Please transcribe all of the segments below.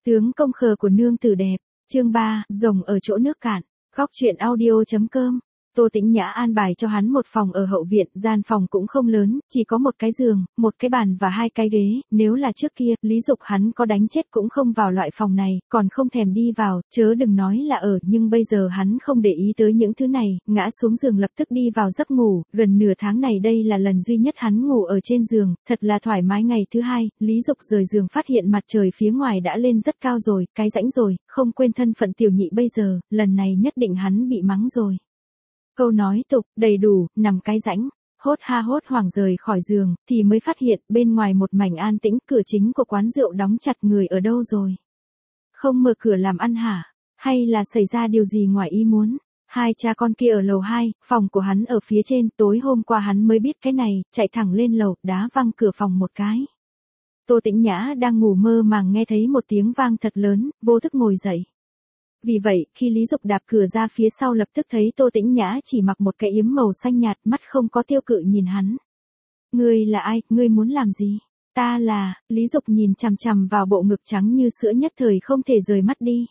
Tướng công khờ của nương tử đẹp, chương 3, rồng ở chỗ nước cạn, góc truyện audio.com. Tô Tĩnh Nhã an bài cho hắn một phòng ở hậu viện, gian phòng cũng không lớn, chỉ có một cái giường, một cái bàn và hai cái ghế, nếu là trước kia, Lý Dục hắn có đánh chết cũng không vào loại phòng này, còn không thèm đi vào, chớ đừng nói là ở, nhưng bây giờ hắn không để ý tới những thứ này, ngã xuống giường lập tức đi vào giấc ngủ, gần nửa tháng này đây là lần duy nhất hắn ngủ ở trên giường, thật là thoải mái. Ngày thứ hai, Lý Dục rời giường phát hiện mặt trời phía ngoài đã lên rất cao rồi, cái rãnh rồi, không quên thân phận tiểu nhị bây giờ, lần này nhất định hắn bị mắng rồi. Câu nói tục, đầy đủ, nằm cái rãnh, hốt hoảng rời khỏi giường, thì mới phát hiện bên ngoài một mảnh an tĩnh, cửa chính của quán rượu đóng chặt, người ở đâu rồi? Không mở cửa làm ăn hả? Hay là xảy ra điều gì ngoài ý muốn? Hai cha con kia ở lầu 2, phòng của hắn ở phía trên, tối hôm qua hắn mới biết cái này, chạy thẳng lên lầu, đá văng cửa phòng một cái. Tô Tĩnh Nhã đang ngủ mơ màng nghe thấy một tiếng vang thật lớn, vô thức ngồi dậy. Vì vậy, khi Lý Dục đạp cửa ra phía sau lập tức thấy Tô Tĩnh Nhã chỉ mặc một cái yếm màu xanh nhạt, mắt không có tiêu cự nhìn hắn. Ngươi là ai, ngươi muốn làm gì? Ta là, Lý Dục nhìn chằm chằm vào bộ ngực trắng như sữa nhất thời không thể rời mắt đi.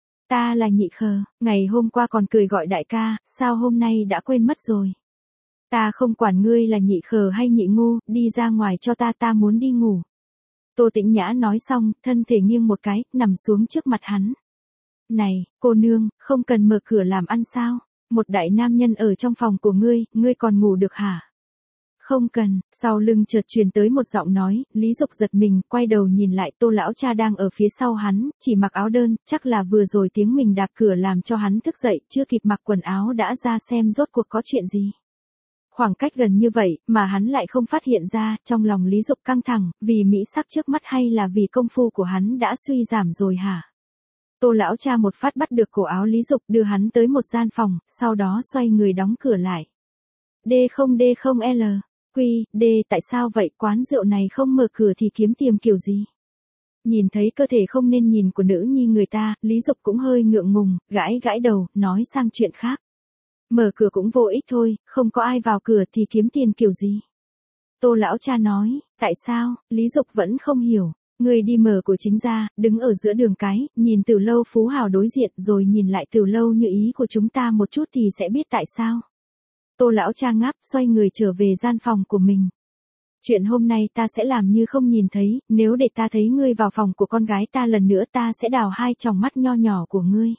Ta là Nhị Khờ, ngày hôm qua còn cười gọi đại ca, sao hôm nay đã quên mất rồi? Ta không quản ngươi là Nhị Khờ hay Nhị Ngu, đi ra ngoài cho ta muốn đi ngủ. Tô Tĩnh Nhã nói xong, thân thể nghiêng một cái, nằm xuống trước mặt hắn. Này, cô nương, không cần mở cửa làm ăn sao? Một đại nam nhân ở trong phòng của ngươi còn ngủ được hả? Không cần, sau lưng chợt truyền tới một giọng nói, Lý Dục giật mình, quay đầu nhìn lại Tô lão cha đang ở phía sau hắn, chỉ mặc áo đơn, chắc là vừa rồi tiếng mình đạp cửa làm cho hắn thức dậy, chưa kịp mặc quần áo đã ra xem rốt cuộc có chuyện gì. Khoảng cách gần như vậy, mà hắn lại không phát hiện ra, trong lòng Lý Dục căng thẳng, vì mỹ sắc trước mắt hay là vì công phu của hắn đã suy giảm rồi hả? Tô lão cha một phát bắt được cổ áo Lý Dục đưa hắn tới một gian phòng, sau đó xoay người đóng cửa lại. D0L, D, tại sao vậy, quán rượu này không mở cửa thì kiếm tiền kiểu gì? Nhìn thấy cơ thể không nên nhìn của nữ nhi người ta, Lý Dục cũng hơi ngượng ngùng, gãi đầu, nói sang chuyện khác. Mở cửa cũng vô ích thôi, không có ai vào cửa thì kiếm tiền kiểu gì? Tô lão cha nói, tại sao, Lý Dục vẫn không hiểu. Người đi mở của chính ra, đứng ở giữa đường cái, nhìn Từ Lâu Phú Hào đối diện rồi nhìn lại Từ Lâu Như Ý của chúng ta một chút thì sẽ biết tại sao. Tô lão cha ngáp, xoay người trở về gian phòng của mình. Chuyện hôm nay ta sẽ làm như không nhìn thấy, nếu để ta thấy ngươi vào phòng của con gái ta lần nữa ta sẽ đào hai tròng mắt nho nhỏ của ngươi.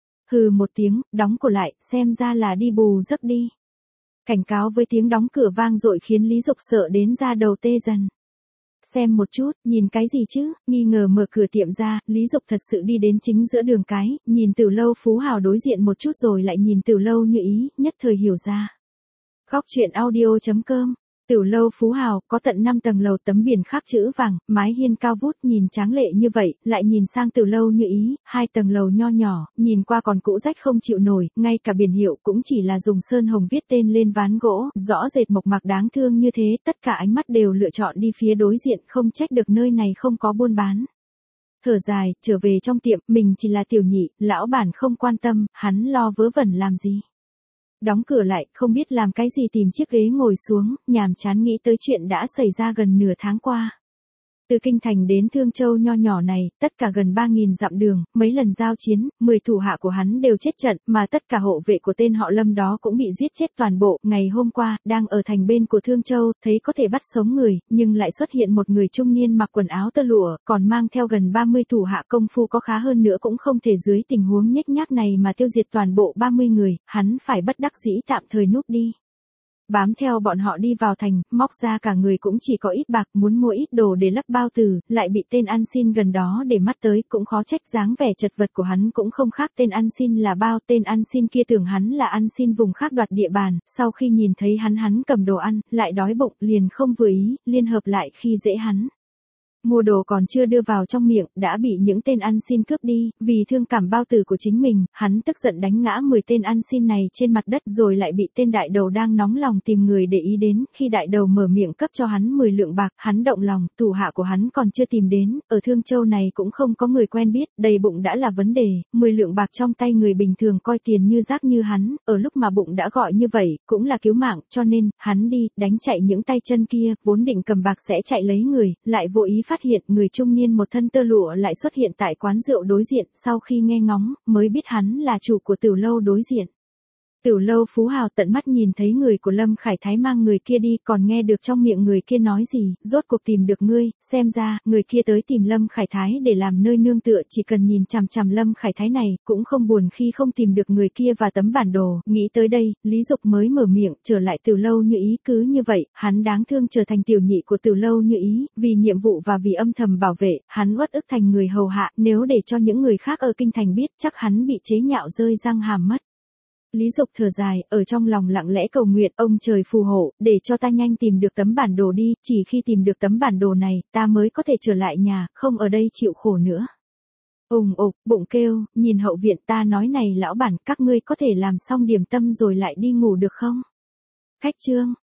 Hừ một tiếng, đóng cửa lại, xem ra là đi bù giấc đi. Cảnh cáo với tiếng đóng cửa vang dội khiến Lý Dục sợ đến da đầu tê dần. Xem một chút, nhìn cái gì chứ, nghi ngờ mở cửa tiệm ra, Lý Dục thật sự đi đến chính giữa đường cái, nhìn Từ Lâu Phú Hào đối diện một chút rồi lại nhìn Từ Lâu Như Ý, nhất thời hiểu ra. Góc truyện audio.com. Từ Lâu Phú Hào, có tận 5 tầng lầu, tấm biển khắc chữ vàng, mái hiên cao vút nhìn tráng lệ như vậy, lại nhìn sang Từ Lâu Như Ý, 2 tầng lầu nho nhỏ, nhìn qua còn cũ rách không chịu nổi, ngay cả biển hiệu cũng chỉ là dùng sơn hồng viết tên lên ván gỗ, rõ rệt mộc mạc đáng thương như thế, tất cả ánh mắt đều lựa chọn đi phía đối diện, không trách được nơi này không có buôn bán. Thở dài, trở về trong tiệm, mình chỉ là tiểu nhị, lão bản không quan tâm, hắn lo vớ vẩn làm gì. Đóng cửa lại, không biết làm cái gì tìm chiếc ghế ngồi xuống, nhàm chán nghĩ tới chuyện đã xảy ra gần nửa tháng qua. Từ Kinh Thành đến Thương Châu nho nhỏ này, tất cả gần 3.000 dặm đường, mấy lần giao chiến, 10 thủ hạ của hắn đều chết trận, mà tất cả hộ vệ của tên họ Lâm đó cũng bị giết chết toàn bộ. Ngày hôm qua, đang ở thành bên của Thương Châu, thấy có thể bắt sống người, nhưng lại xuất hiện một người trung niên mặc quần áo tơ lụa, còn mang theo gần 30 thủ hạ, công phu có khá hơn nữa cũng không thể dưới tình huống nhếch nhác này mà tiêu diệt toàn bộ 30 người, hắn phải bất đắc dĩ tạm thời núp đi. Bám theo bọn họ đi vào thành, móc ra cả người cũng chỉ có ít bạc, muốn mua ít đồ để lấp bao tử, lại bị tên ăn xin gần đó để mắt tới, cũng khó trách dáng vẻ chật vật của hắn cũng không khác tên ăn xin là bao. Tên ăn xin kia tưởng hắn là ăn xin vùng khác đoạt địa bàn, sau khi nhìn thấy hắn cầm đồ ăn, lại đói bụng, liền không vừa ý, liên hợp lại khi dễ hắn. Mua đồ còn chưa đưa vào trong miệng, đã bị những tên ăn xin cướp đi, vì thương cảm bao tử của chính mình, hắn tức giận đánh ngã 10 tên ăn xin này trên mặt đất rồi lại bị tên đại đầu đang nóng lòng tìm người để ý đến, khi đại đầu mở miệng cấp cho hắn 10 lượng bạc, hắn động lòng, thủ hạ của hắn còn chưa tìm đến, ở Thương Châu này cũng không có người quen biết, đầy bụng đã là vấn đề, 10 lượng bạc trong tay người bình thường coi tiền như rác như hắn, ở lúc mà bụng đã gọi như vậy, cũng là cứu mạng, cho nên, hắn đi, đánh chạy những tay chân kia, vốn định cầm bạc sẽ chạy lấy người, lại vô ý phát phát hiện người trung niên một thân tơ lụa lại xuất hiện tại quán rượu đối diện, sau khi nghe ngóng, mới biết hắn là chủ của tiểu lâu đối diện. Tiểu lâu Phú Hào tận mắt nhìn thấy người của Lâm Khải Thái mang người kia đi, còn nghe được trong miệng người kia nói gì, rốt cuộc tìm được ngươi, xem ra, người kia tới tìm Lâm Khải Thái để làm nơi nương tựa, chỉ cần nhìn chằm chằm Lâm Khải Thái này, cũng không buồn khi không tìm được người kia và tấm bản đồ. Nghĩ tới đây, Lý Dục mới mở miệng, trở lại Tiểu lâu Như Ý. Cứ như vậy, hắn đáng thương trở thành tiểu nhị của Tiểu lâu Như Ý, vì nhiệm vụ và vì âm thầm bảo vệ, hắn uất ức thành người hầu hạ, nếu để cho những người khác ở kinh thành biết, chắc hắn bị chế nhạo rơi răng hàm mất. Lý Dục thở dài, ở trong lòng lặng lẽ cầu nguyện, ông trời phù hộ, để cho ta nhanh tìm được tấm bản đồ đi, chỉ khi tìm được tấm bản đồ này, ta mới có thể trở lại nhà, không ở đây chịu khổ nữa. Ùng ục, bụng kêu, nhìn hậu viện, ta nói này lão bản, các ngươi có thể làm xong điểm tâm rồi lại đi ngủ được không? Khách Trương,